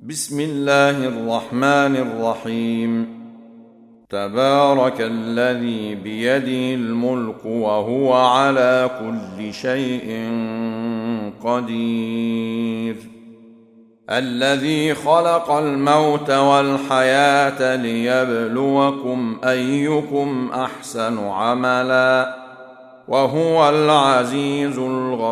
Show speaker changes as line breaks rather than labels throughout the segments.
بسم الله الرحمن الرحيم. تبارك الذي بيده الملك وهو على كل شيء قدير. الذي خلق الموت والحياة ليبلوكم أيكم أحسن عملا وهو العزيز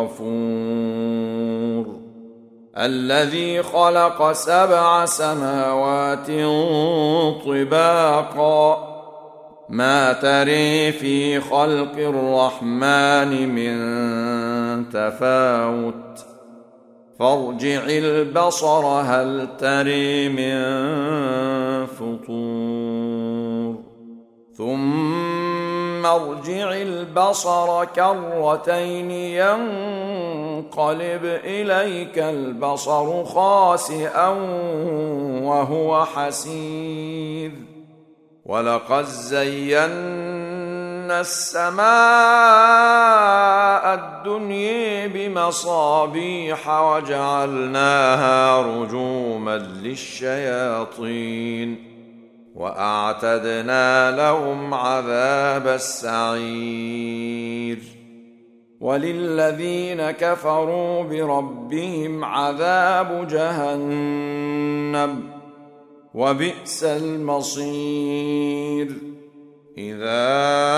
الغفور. الذي خلق 7 سماوات طباقا ما تري في خلق الرحمن من تفاوت فارجع البصر هل تري من فطور ثم ارجع البصر كرتين ينقلب إليك البصر خاسئا وهو حسير. ولقد زينا السماء الدنيا بمصابيح وجعلناها رجوما للشياطين وأعتدنا لهم عذاب السعير. وللذين كفروا بربهم عذاب جهنم وبئس المصير. إذا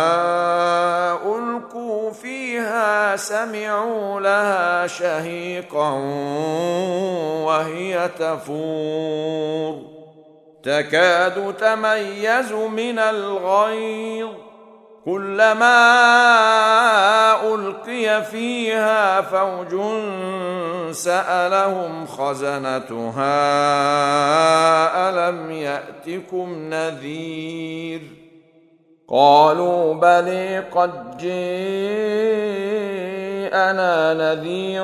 ألقوا فيها سمعوا لها شهيقا وهي تفور تكاد تميز من الغيظ كلما ألقي فيها فوج سألهم خزنتها ألم يأتكم نذير قالوا بلى قد جاءنا نذير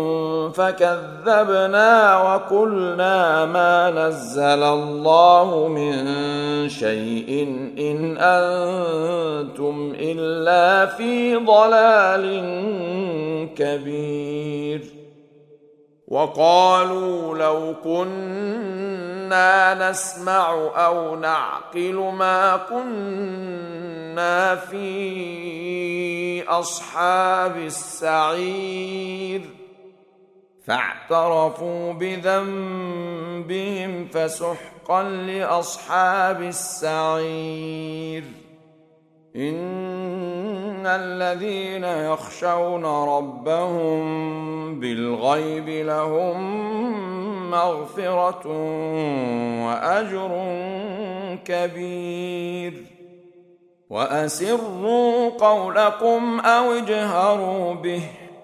فكذبنا وقلنا ما نزل الله من شيء إن أنتم إلا في ضلال كبير. وقالوا لو كنا نسمع أو نعقل ما كنا في أصحاب السعير فاعترفوا بذنبهم فسحقا لأصحاب السعير. إن الذين يخشون ربهم بالغيب لهم مغفرة وأجر كبير. وأسروا قولكم أو اجهروا به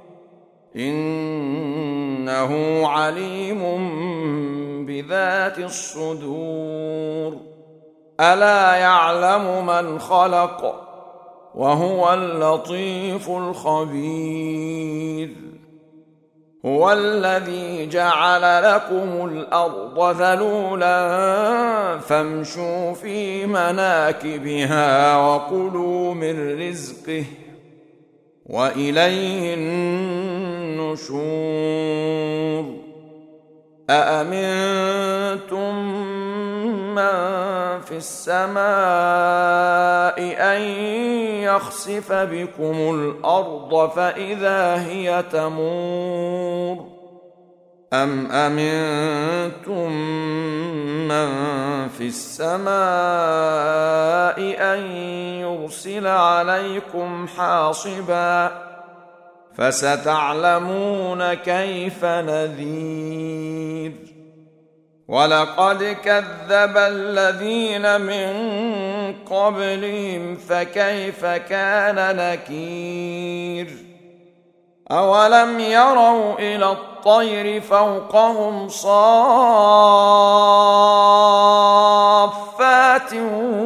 إنه عليم بذات الصدور. ألا يعلم من خلق وهو اللطيف الخبير. هو الذي جعل لكم الأرض ذلولا فامشوا في مناكبها وكلوا من رزقه وإليه النشور. أأمنتم من في السماء أن يخسف بكم الأرض فإذا هي تمور أم أمنتم من في السماء أن يرسل عليكم حاصبا فستعلمون كيف نذير. ولقد كذب الذين من قبلهم فكيف كان نكير. أولم يروا إلى الطير فوقهم صافات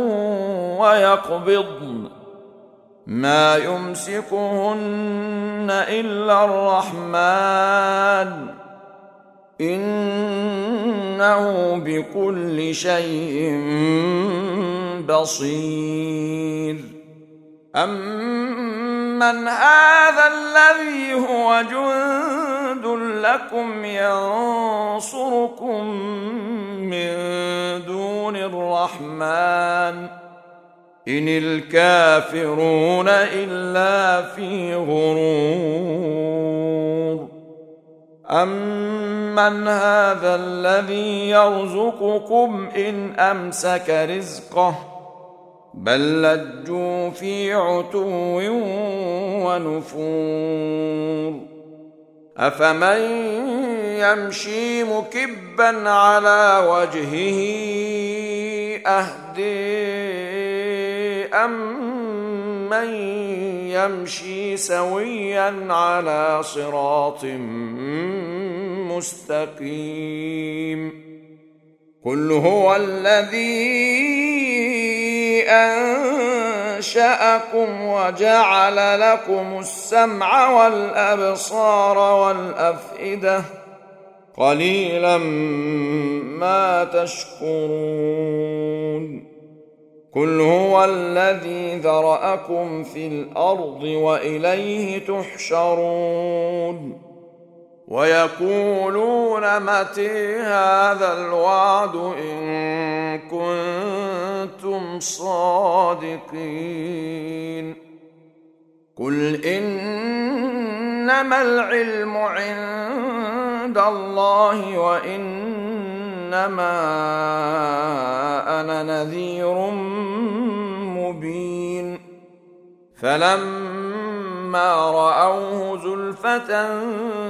ويقبضن ما يمسكهن إلا الرحمن إنه بكل شيء بصير. أمن هذا الذي هو جند لكم ينصركم الرحمن إن الكافرون إلا في غرور أمن هذا الذي يرزقكم إن أمسك رزقه بل لجوا في عتو ونفور أفمن يمشي مكبا على وجهه أهدي أمن يمشي سويا على صراط مستقيم قل هو الذي أنشأكم وجعل لكم السمع والأبصار والأفئدة قليلا ما تشكرون قل هو الذي ذرأكم في الأرض وإليه تحشرون ويقولون متى هذا الوعد إن كنتم صادقين قل إنما العلم عند الله وإنما أنا نذير مبين فلما رأوه زلفة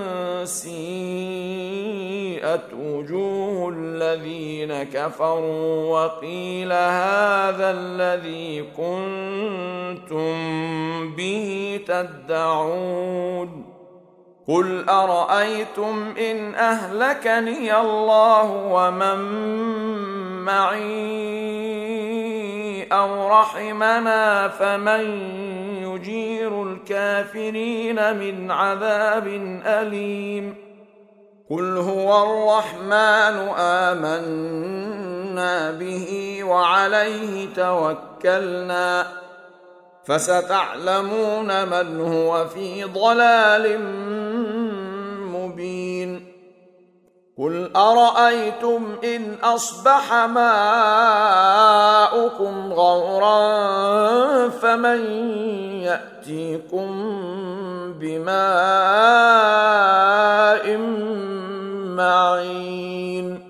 سيئت وجوه الذين كفروا وقيل هذا الذي كنتم به تدعون قل أرأيتم إن أهلكني الله ومن معي أو رحمنا فمن يجير الكافرين من عذاب أليم قل هو الرحمن آمنا به وعليه توكلنا فستعلمون من هو في ضلال مبين قل أرأيتم إن أصبح ماؤكم غورا فمن يأتيكم بماء معين